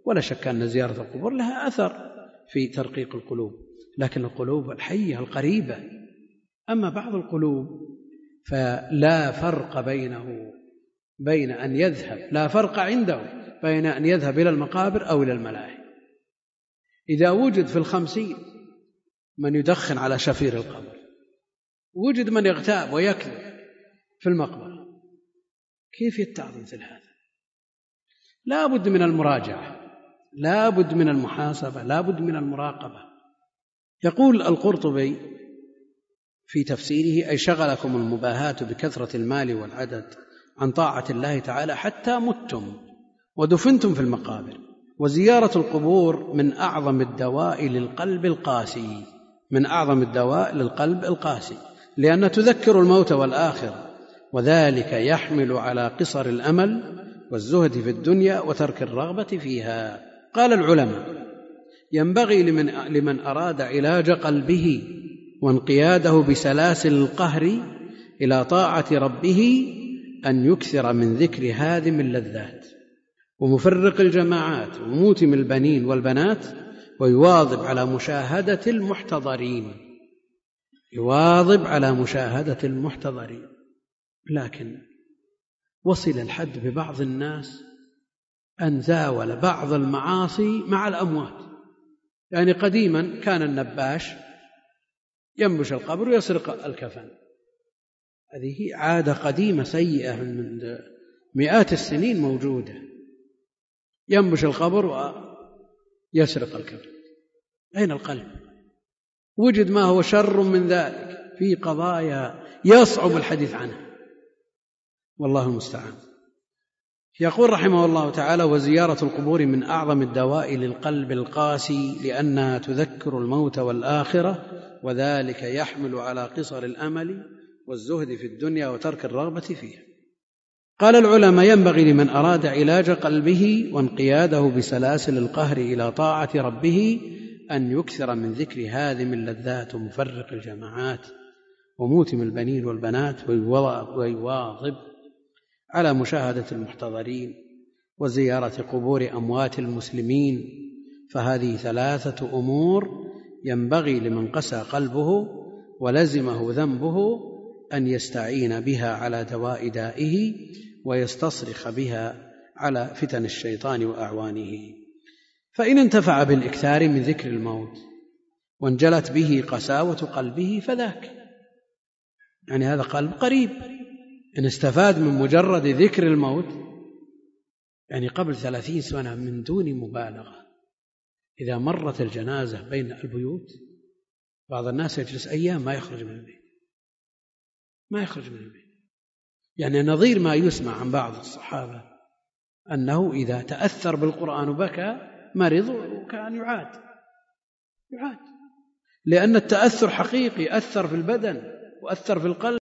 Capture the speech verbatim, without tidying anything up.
ولا شك أن زيارة القبور لها أثر في ترقيق القلوب، لكن القلوب الحية القريبة. أما بعض القلوب فلا فرق بينه بين أن يذهب لا فرق عنده بين أن يذهب إلى المقابر أو إلى الملاهي. إذا وجد في الخمسين من يدخن على شفير القبر، وجد من يغتاب ويكذب في المقبرة، كيف يتعظ مثل هذا؟ لا بد من المراجعة، لا بد من المحاسبة، لا بد من المراقبة. يقول القرطبي في تفسيره: أي شغلكم المباهاة بكثرة المال والعدد عن طاعة الله تعالى حتى متم ودفنتم في المقابر. وزيارة القبور من أعظم الدواء للقلب القاسي، من أعظم الدواء للقلب القاسي، لأن تذكر الموت والآخرة، وذلك يحمل على قصر الأمل والزهد في الدنيا وترك الرغبة فيها. قال العلماء: ينبغي لمن, لمن أراد علاج قلبه وانقياده بسلاسل القهر إلى طاعة ربه أن يكثر من ذكر هادم اللذات ومفرق الجماعات وموتم البنين والبنات، ويواظب على مشاهدة المحتضرين، يواظب على مشاهدة المحتضرين. لكن وصل الحد ببعض الناس أن زاول بعض المعاصي مع الأموات. يعني قديما كان النباش ينبش القبر ويسرق الكفن، هذه عادة قديمة سيئة من مئات السنين موجودة، ينبش القبر ويسرق الكفن. أين القلب؟ وجد ما هو شر من ذلك في قضايا يصعب الحديث عنها، والله المستعان. يقول رحمه الله تعالى: وزيارة القبور من أعظم الدواء للقلب القاسي لأنها تذكر الموت والآخرة، وذلك يحمل على قصر الأمل والزهد في الدنيا وترك الرغبة فيها. قال العلماء: ينبغي لمن أراد علاج قلبه وانقياده بسلاسل القهر إلى طاعة ربه أن يكثر من ذكر هادم اللذات ومفرق الجماعات وموتم البنين والبنات، ويواظب على مشاهدة المحتضرين وزيارة قبور أموات المسلمين. فهذه ثلاثة أمور ينبغي لمن قسى قلبه ولزمه ذنبه أن يستعين بها على دواء دائه ويستصرخ بها على فتن الشيطان وأعوانه. فإن انتفع بالإكثار من ذكر الموت وانجلت به قساوة قلبه فذاك، يعني هذا قلب قريب. إن استفاد من مجرد ذكر الموت، يعني قبل ثلاثين سنة من دون مبالغة، إذا مرت الجنازة بين البيوت بعض الناس يجلس أيام ما يخرج من البيت، ما يخرج من البيت. يعني نظير ما يسمع عن بعض الصحابة أنه إذا تأثر بالقرآن وبكى مرض وكان يعاد يعاد لأن التأثر حقيقي، أثر في البدن وأثر في القلب.